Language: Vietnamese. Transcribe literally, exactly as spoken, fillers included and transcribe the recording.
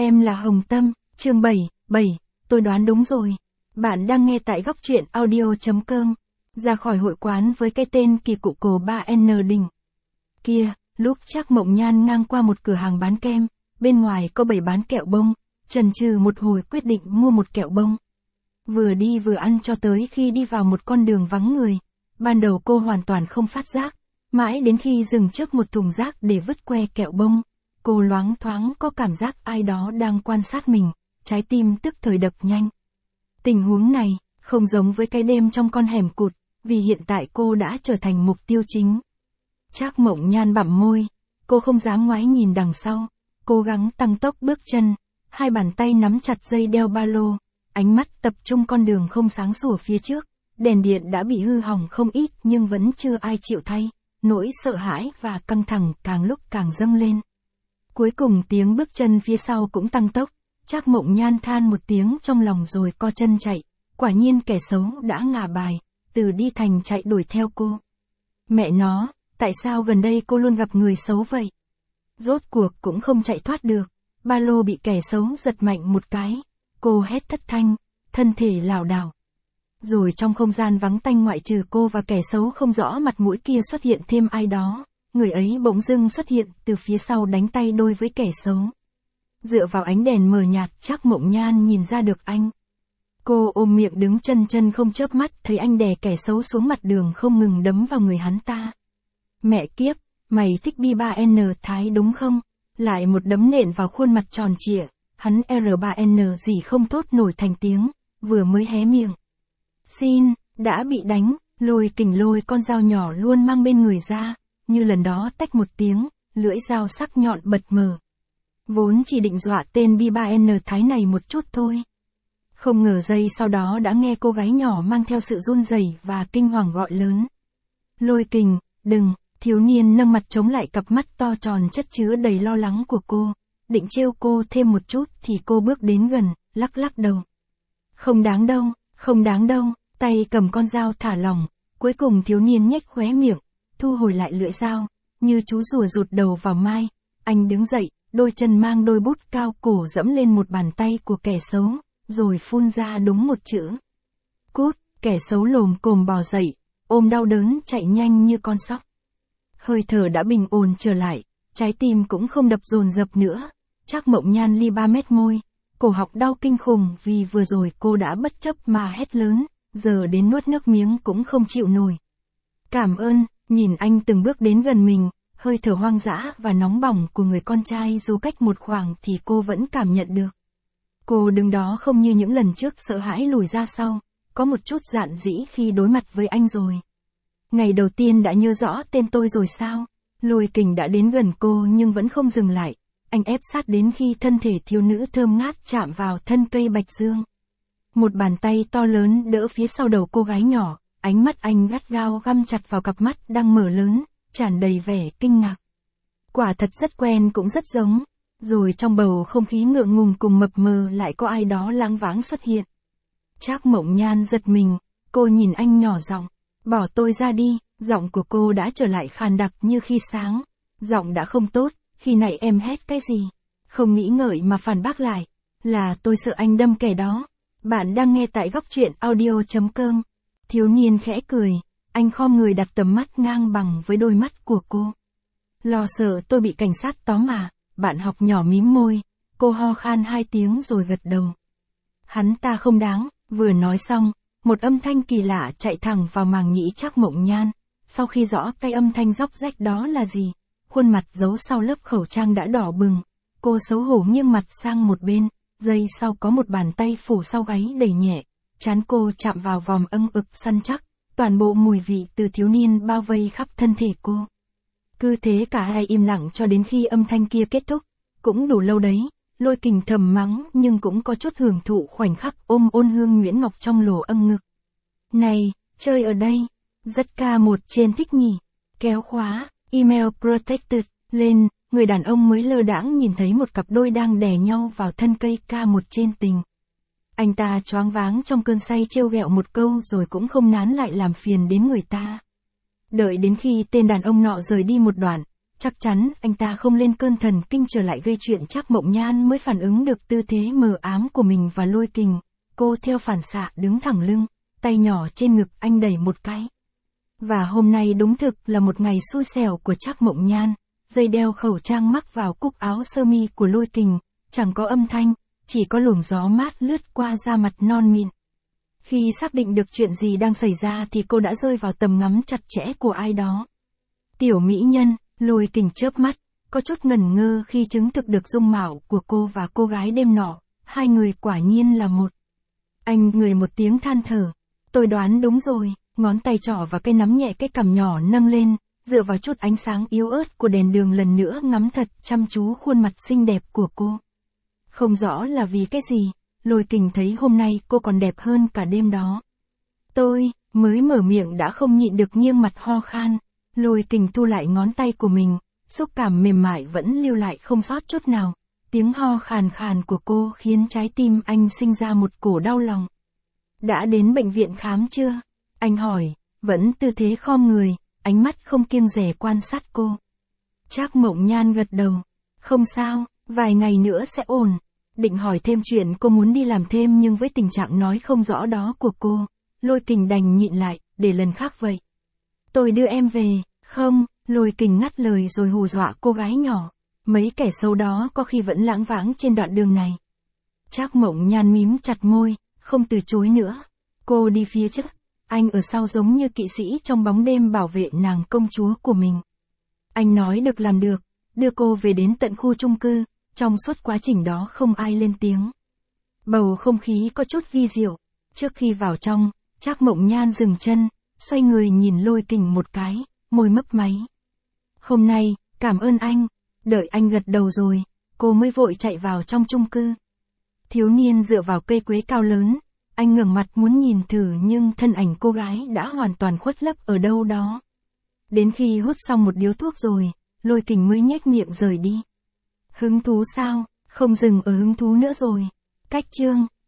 Em là Hồng Tâm, chương bảy, bảy, tôi đoán đúng rồi. Bạn đang nghe tại góc truyện audio.com. Ra khỏi hội quán với cái tên kỳ cụ cổ ba N đỉnh. Kia, lúc Trác Mộng Nhan ngang qua một cửa hàng bán kem, bên ngoài có bày bán kẹo bông, chần chừ một hồi quyết định mua một kẹo bông. Vừa đi vừa ăn cho tới khi đi vào một con đường vắng người. Ban đầu cô hoàn toàn không phát giác, mãi đến khi dừng trước một thùng rác để vứt que kẹo bông, cô loáng thoáng có cảm giác ai đó đang quan sát mình, trái tim tức thời đập nhanh. Tình huống này, không giống với cái đêm trong con hẻm cụt, vì hiện tại cô đã trở thành mục tiêu chính. Trác Mộng Nhan bặm môi, cô không dám ngoái nhìn đằng sau, cố gắng tăng tốc bước chân, hai bàn tay nắm chặt dây đeo ba lô, ánh mắt tập trung con đường không sáng sủa phía trước, đèn điện đã bị hư hỏng không ít nhưng vẫn chưa ai chịu thay, nỗi sợ hãi và căng thẳng càng lúc càng dâng lên. Cuối cùng tiếng bước chân phía sau cũng tăng tốc, Trác Mộng Nhan than một tiếng trong lòng rồi co chân chạy, quả nhiên kẻ xấu đã ngả bài, từ đi thành chạy đuổi theo cô. Mẹ nó, tại sao gần đây cô luôn gặp người xấu vậy? Rốt cuộc cũng không chạy thoát được, ba lô bị kẻ xấu giật mạnh một cái, cô hét thất thanh, thân thể lảo đảo. Rồi trong không gian vắng tanh ngoại trừ cô và kẻ xấu không rõ mặt mũi kia xuất hiện thêm ai đó, người ấy bỗng dưng xuất hiện từ phía sau đánh tay đôi với kẻ xấu. Dựa vào ánh đèn mờ nhạt Trác Mộng Nhan nhìn ra được anh. Cô ôm miệng đứng chân chân không chớp mắt thấy anh đè kẻ xấu xuống mặt đường không ngừng đấm vào người hắn ta. Mẹ kiếp, mày thích bi ba N Thái đúng không? Lại một đấm nện vào khuôn mặt tròn trịa, hắn R ba N gì không thốt nổi thành tiếng, vừa mới hé miệng. Xin, đã bị đánh, Lôi Kình lôi con dao nhỏ luôn mang bên người ra, như lần đó tách một tiếng, lưỡi dao sắc nhọn bật mờ. Vốn chỉ định dọa tên bi ba N Thái này một chút thôi. Không ngờ giây sau đó đã nghe cô gái nhỏ mang theo sự run rẩy và kinh hoàng gọi lớn. Lôi Kình, đừng, thiếu niên nâng mặt chống lại cặp mắt to tròn chất chứa đầy lo lắng của cô, định trêu cô thêm một chút thì cô bước đến gần, lắc lắc đầu. Không đáng đâu, không đáng đâu, tay cầm con dao thả lỏng, cuối cùng thiếu niên nhếch khóe miệng, thu hồi lại lưỡi dao, như chú rùa rụt đầu vào mai, anh đứng dậy, đôi chân mang đôi bút cao cổ dẫm lên một bàn tay của kẻ xấu, rồi phun ra đúng một chữ. Cút, kẻ xấu lồm cồm bò dậy, ôm đau đớn chạy nhanh như con sóc. Hơi thở đã bình ổn trở lại, trái tim cũng không đập dồn dập nữa, Trác Mộng Nhan li ba mét môi, cổ họng đau kinh khủng vì vừa rồi cô đã bất chấp mà hét lớn, giờ đến nuốt nước miếng cũng không chịu nổi. Cảm ơn, nhìn anh từng bước đến gần mình, hơi thở hoang dã và nóng bỏng của người con trai dù cách một khoảng thì cô vẫn cảm nhận được. Cô đứng đó không như những lần trước sợ hãi lùi ra sau, có một chút dạn dĩ khi đối mặt với anh rồi. Ngày đầu tiên đã nhớ rõ tên tôi rồi sao? Lôi Kình đã đến gần cô nhưng vẫn không dừng lại, anh ép sát đến khi thân thể thiếu nữ thơm ngát chạm vào thân cây bạch dương. Một bàn tay to lớn đỡ phía sau đầu cô gái nhỏ, ánh mắt anh gắt gao găm chặt vào cặp mắt đang mở lớn, tràn đầy vẻ kinh ngạc. Quả thật rất quen cũng rất giống, rồi trong bầu không khí ngượng ngùng cùng mập mờ lại có ai đó láng váng xuất hiện. Trác Mộng Nhan giật mình, cô nhìn anh nhỏ giọng, bỏ tôi ra đi, giọng của cô đã trở lại khàn đặc như khi sáng. Giọng đã không tốt, khi nãy em hét cái gì? Không nghĩ ngợi mà phản bác lại, là tôi sợ anh đâm kẻ đó. Bạn đang nghe tại góc truyện audio.com. Thiếu niên khẽ cười, anh khom người đặt tầm mắt ngang bằng với đôi mắt của cô. Lo sợ tôi bị cảnh sát tóm mà, bạn học nhỏ mím môi, cô ho khan hai tiếng rồi gật đầu. Hắn ta không đáng, vừa nói xong, một âm thanh kỳ lạ chạy thẳng vào màng nhĩ Trác Mộng Nhan, sau khi rõ cái âm thanh róc rách đó là gì, khuôn mặt giấu sau lớp khẩu trang đã đỏ bừng, cô xấu hổ nghiêng mặt sang một bên, giây sau có một bàn tay phủ sau gáy đẩy nhẹ, trán cô chạm vào vòm âng ực săn chắc, toàn bộ mùi vị từ thiếu niên bao vây khắp thân thể cô. Cứ thế cả hai im lặng cho đến khi âm thanh kia kết thúc, cũng đủ lâu đấy, Lôi Kình thầm mắng nhưng cũng có chút hưởng thụ khoảnh khắc ôm ôn hương Nguyễn Ngọc trong lỗ âng ngực. Này, chơi ở đây, rất ca một trên thích nhỉ, kéo khóa, email protected, lên, người đàn ông mới lơ đãng nhìn thấy một cặp đôi đang đè nhau vào thân cây ca một trên tình. Anh ta choáng váng trong cơn say trêu ghẹo một câu rồi cũng không nán lại làm phiền đến người ta. Đợi đến khi tên đàn ông nọ rời đi một đoạn, Chắc chắn anh ta không lên cơn thần kinh trở lại gây chuyện, Trác Mộng Nhan mới phản ứng được tư thế mờ ám của mình và Lôi Kình. Cô theo phản xạ đứng thẳng lưng, tay nhỏ trên ngực anh đẩy một cái. Và hôm nay đúng thực là một ngày xui xẻo của Trác Mộng Nhan. Dây đeo khẩu trang mắc vào cúc áo sơ mi của Lôi Kình, chẳng có âm thanh, chỉ có luồng gió mát lướt qua da mặt non mịn. Khi xác định được chuyện gì đang xảy ra thì cô đã rơi vào tầm ngắm chặt chẽ của ai đó. Tiểu mỹ nhân, Lôi Kình chớp mắt, có chút ngẩn ngơ khi chứng thực được dung mạo của cô và cô gái đêm nọ, hai người quả nhiên là một. Anh ngửi một tiếng than thở, tôi đoán đúng rồi, ngón tay trỏ và cây nắm nhẹ cái cằm nhỏ nâng lên, dựa vào chút ánh sáng yếu ớt của đèn đường lần nữa ngắm thật chăm chú khuôn mặt xinh đẹp của cô. Không rõ là vì cái gì, Lôi Kình thấy hôm nay cô còn đẹp hơn cả đêm đó. Tôi, mới mở miệng đã không nhịn được nghiêng mặt ho khan. Lôi Kình thu lại ngón tay của mình, xúc cảm mềm mại vẫn lưu lại không sót chút nào. Tiếng ho khàn khàn của cô khiến trái tim anh sinh ra một cổ đau lòng. Đã đến bệnh viện khám chưa? Anh hỏi, vẫn tư thế khom người, ánh mắt không kiêng dè quan sát cô. Trác Mộng Nhan gật đầu. Không sao, vài ngày nữa sẽ ổn. Định hỏi thêm chuyện cô muốn đi làm thêm nhưng với tình trạng nói không rõ đó của cô, Lôi Kình đành nhịn lại, để lần khác vậy. Tôi đưa em về, không, Lôi Kình ngắt lời rồi hù dọa cô gái nhỏ. Mấy kẻ xấu đó có khi vẫn lãng vãng trên đoạn đường này. Trác Mộng Nhan mím chặt môi, không từ chối nữa. Cô đi phía trước, anh ở sau giống như kỵ sĩ trong bóng đêm bảo vệ nàng công chúa của mình. Anh nói được làm được, đưa cô về đến tận khu chung cư, trong suốt quá trình đó không ai lên tiếng. Bầu không khí có chút vi diệu, trước khi vào trong, Trác Mộng Nhan dừng chân, xoay người nhìn Lôi Kình một cái, môi mấp máy. Hôm nay, cảm ơn anh, đợi anh gật đầu rồi, cô mới vội chạy vào trong chung cư. Thiếu niên dựa vào cây quế cao lớn, anh ngẩng mặt muốn nhìn thử nhưng thân ảnh cô gái đã hoàn toàn khuất lấp ở đâu đó. Đến khi hút xong một điếu thuốc rồi, Lôi Kình mới nhếch miệng rời đi. Hứng thú sao, không dừng ở hứng thú nữa rồi. Cách chương